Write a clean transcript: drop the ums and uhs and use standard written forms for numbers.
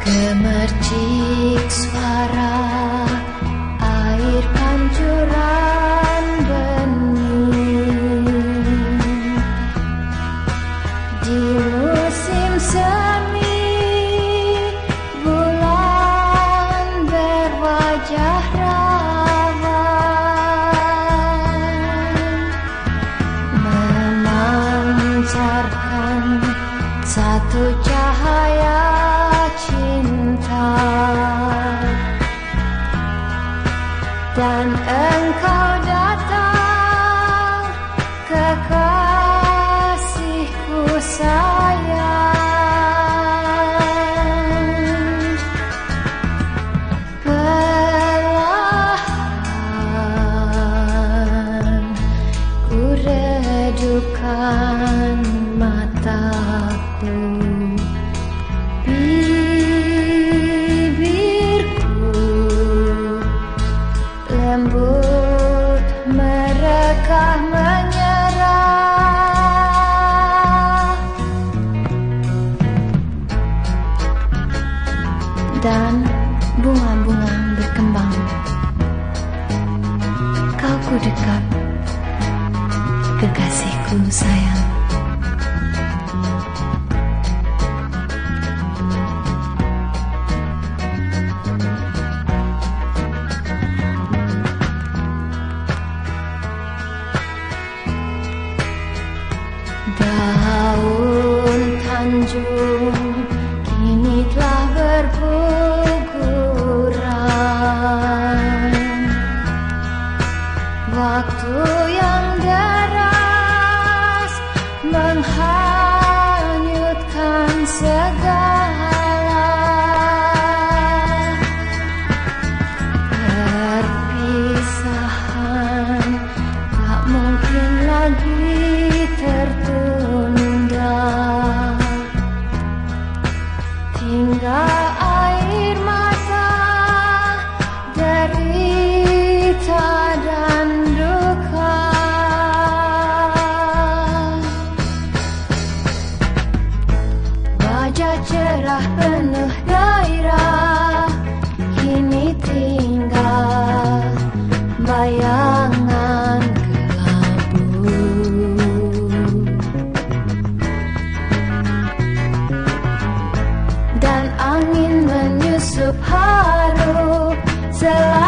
Gemercik suara air pancuran bening di musim semi, bulan berwajah rawan memancarkan satu cahaya cinta, dan engkau datang, kekasihku sayang. Perlahan ku redupkan mataku, lembut merekah menyerah, dan bunga-bunga berkembang. Kau ku dekat, kekasihku sayang. Daun tanjung kini telah berguguran, waktu yang deras menghanyutkan segala. Perpisahan tak mungkin lagi tertunda, tinggal air mata, derita dan duka. Wajah cerah penuh gairah, kini tinggal bayangan kelabu, dan angin menyusup haru.